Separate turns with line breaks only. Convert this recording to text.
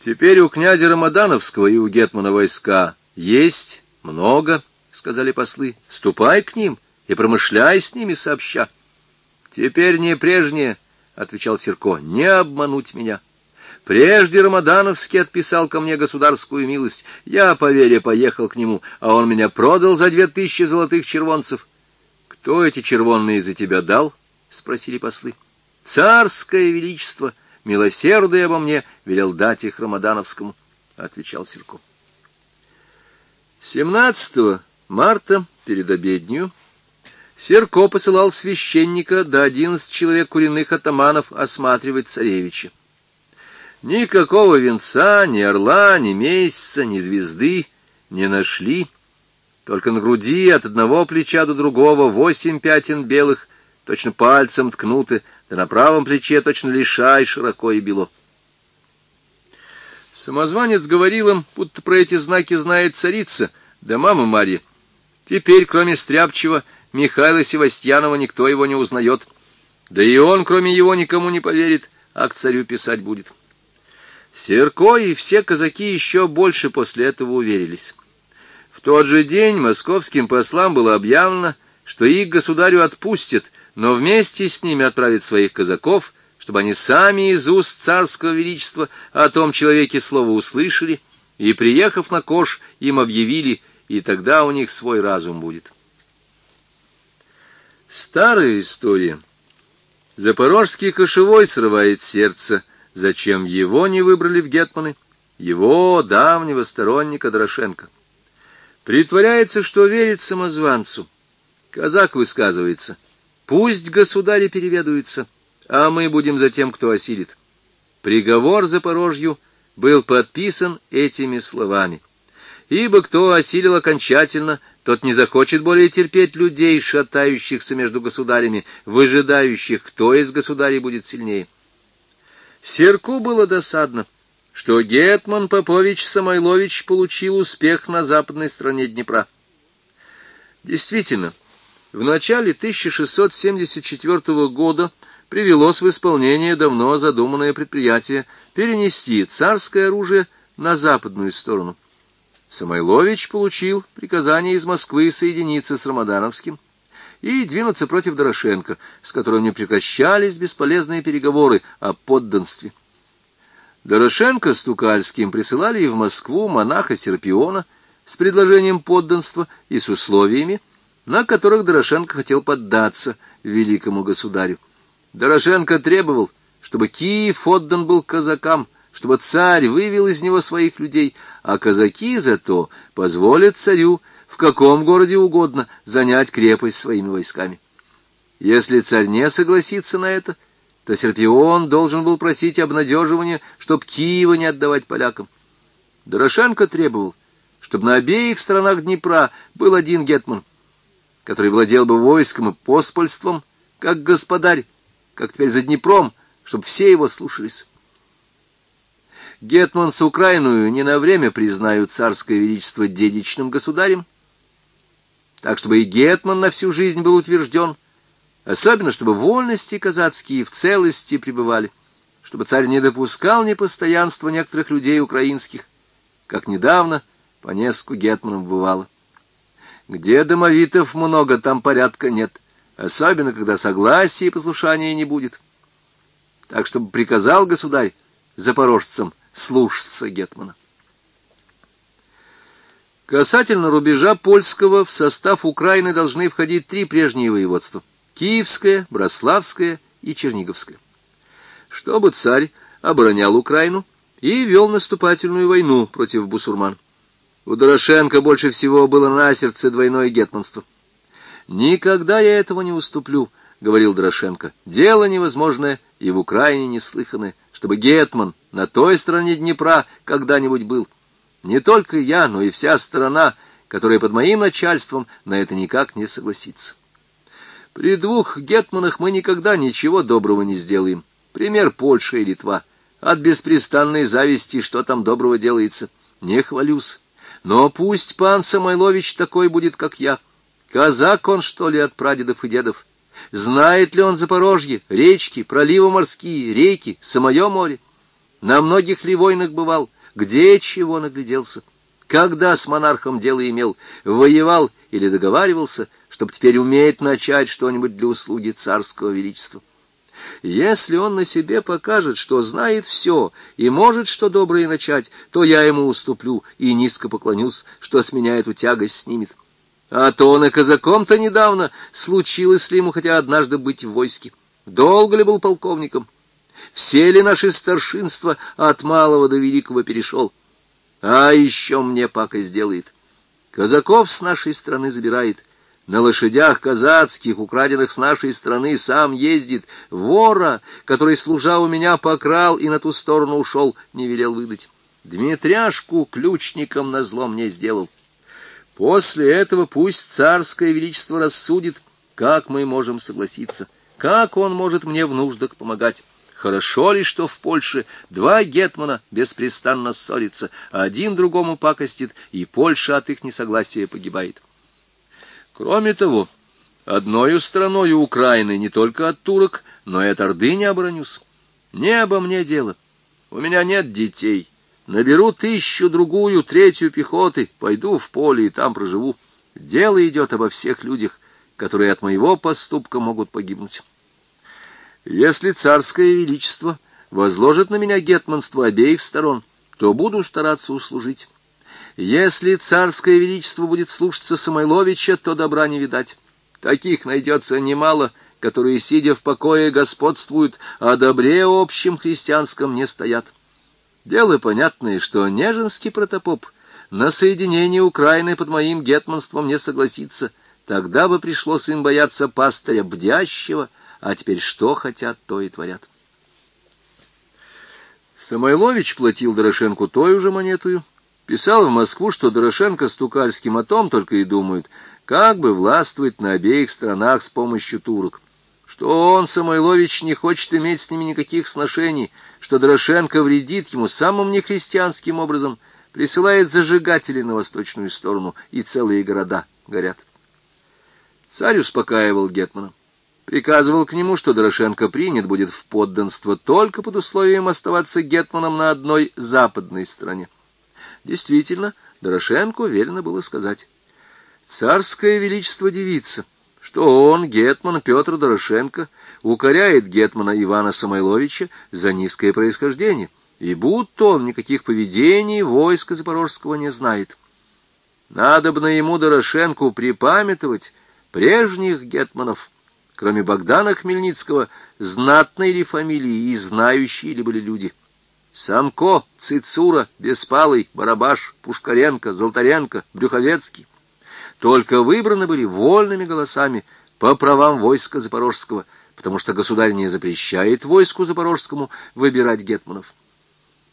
Теперь у князя Рамадановского и у гетмана войска есть много, — сказали послы. Ступай к ним и промышляй с ними сообща. Теперь не прежнее, — отвечал Сирко, — не обмануть меня. Прежде Рамадановский отписал ко мне государскую милость. Я по вере поехал к нему, а он меня продал за 2000 золотых червонцев. — Кто эти червонные за тебя дал? — спросили послы. — Царское величество, милосердие обо мне, велел дать их Рамадановскому, — отвечал Сирко. 17 марта, перед обеднею, Сирко посылал священника до 11 человек куренных атаманов осматривать царевича. Никакого венца, ни орла, ни месяца, ни звезды не нашли. Только на груди от одного плеча до другого 8 пятен белых, точно пальцем ткнуты, да на правом плече точно лишай широко и бело. Самозванец говорил им, будто про эти знаки знает царица, да мама Марья. Теперь, кроме стряпчего Михаила Севастьянова, никто его не узнает. Да и он, кроме его, никому не поверит, а к царю писать будет. Сирко и все казаки еще больше после этого уверились. В тот же день московским послам было объявлено, что их государю отпустят, но вместе с ними отправят своих казаков, чтобы они сами из уст царского величества о том человеке слово услышали, и, приехав на Кош, им объявили, и тогда у них свой разум будет. Старая история. Запорожский кошевой срывает сердце, зачем его не выбрали в гетманы, его давнего сторонника Дорошенко. Притворяется, что верит самозванцу. Казак высказывается: пусть государи переведаются, а мы будем за тем, кто осилит. Приговор Запорожью был подписан этими словами: ибо кто осилил окончательно, тот не захочет более терпеть людей, шатающихся между государями, выжидающих, кто из государей будет сильнее. Сирку было досадно, что гетман Попович Самойлович получил успех на западной стороне Днепра. Действительно, в начале 1674 года привелось в исполнение давно задуманное предприятие перенести царское оружие на западную сторону. Самойлович получил приказание из Москвы соединиться с Рамадановским и двинуться против Дорошенко, с которым не прекращались бесполезные переговоры о подданстве. Дорошенко с Тукальским присылали в Москву монаха Серпиона с предложением подданства и с условиями, на которых Дорошенко хотел поддаться великому государю. Дорошенко требовал, чтобы Киев отдан был казакам, чтобы царь вывел из него своих людей, а казаки зато позволят царю в каком городе угодно занять крепость своими войсками. Если царь не согласится на это, то Серпион должен был просить обнадеживания, чтоб Киева не отдавать полякам. Дорошенко требовал, чтобы на обеих сторонах Днепра был один гетман, который владел бы войском и поспольством, как господарь, как теперь за Днепром, чтобы все его слушались. Гетманцы Украину не на время признают царское величество дедичным государем, так чтобы и гетман на всю жизнь был утвержден, особенно чтобы вольности казацкие в целости пребывали, чтобы царь не допускал непостоянства некоторых людей украинских, как недавно по нескольку гетманов бывало. Где домовитов много, там порядка нет, особенно когда согласия и послушания не будет. Так, чтобы приказал государь запорожцам слушаться гетмана. Касательно рубежа польского в состав Украины должны входить 3 прежние воеводства: Киевское, Браславское и Черниговское. Чтобы царь оборонял Украину и вел наступательную войну против бусурман. У Дорошенко больше всего было на сердце двойное гетманство. «Никогда я этого не уступлю», — говорил Дорошенко. «Дело невозможное и в Украине неслыханное, чтобы гетман на той стороне Днепра когда-нибудь был. Не только я, но и вся страна, которая под моим начальством, на это никак не согласится. При 2 гетманах мы никогда ничего доброго не сделаем. Пример Польша и Литва. От беспрестанной зависти что там доброго делается? Не хвалюсь. Но пусть пан Самойлович такой будет, как я. Казак он, что ли, от прадедов и дедов? Знает ли он Запорожье, речки, проливы морские, реки, самое море? На многих ли войнах бывал? Где чего нагляделся? Когда с монархом дело имел? Воевал или договаривался, чтобы теперь уметь начать что-нибудь для услуги царского величества? Если он на себе покажет, что знает все и может что доброе начать, то я ему уступлю и низко поклонюсь, что с меня эту тягость снимет. А то он и казаком-то недавно, случилось ли ему хотя однажды быть в войске? Долго ли был полковником? Все ли наши старшинства от малого до великого перешел? А еще мне пакость делает. Казаков с нашей страны забирает. На лошадях казацких, украденных с нашей страны, сам ездит. Вора, который, служа у меня, покрал и на ту сторону ушел, не велел выдать. Дмитряшку ключником назло мне сделал. После этого пусть царское величество рассудит, как мы можем согласиться, как он может мне в нуждах помогать. Хорошо ли, что в Польше два гетмана беспрестанно ссорятся, один другому пакостит, и Польша от их несогласия погибает. Кроме того, одною стороною Украины не только от турок, но и от Орды не оборонюсь. Не обо мне дело. У меня нет детей. Наберу 1000, другую, 3 пехоты, пойду в поле и там проживу. Дело идет обо всех людях, которые от моего поступка могут погибнуть. Если царское величество возложит на меня гетманство обеих сторон, то буду стараться услужить. Если царское величество будет слушаться Самойловича, то добра не видать. Таких найдется немало, которые, сидя в покое, господствуют, а о добре общем христианском не стоят. Дело понятное, что Нежинский протопоп на соединение Украины под моим гетманством не согласится. Тогда бы пришлось им бояться пастыря бдящего, а теперь что хотят, то и творят. Самойлович платил Дорошенку той же монетою, писал в Москву, что Дорошенко с Тукальским о том только и думают, как бы властвовать на обеих сторонах с помощью турок, что он, Самойлович, не хочет иметь с ними никаких сношений, что Дорошенко вредит ему самым нехристианским образом, присылает зажигателей на восточную сторону, и целые города горят. Царь успокаивал гетмана. Приказывал к нему, что Дорошенко принят будет в подданство только под условием оставаться гетманом на одной западной стороне. Действительно, Дорошенко велено было сказать: «Царское величество дивится, что он, гетман Петр Дорошенко, укоряет гетмана Ивана Самойловича за низкое происхождение, и будто он никаких поведений войска запорожского не знает. Надобно ему, Дорошенку, припамятовать прежних гетманов, кроме Богдана Хмельницкого, знатной ли фамилии и знающие ли были люди. Самко, Цицура, Беспалый, Барабаш, Пушкаренко, Золотаренко, Брюховецкий только выбраны были вольными голосами по правам войска запорожского, потому что государь не запрещает войску запорожскому выбирать гетманов.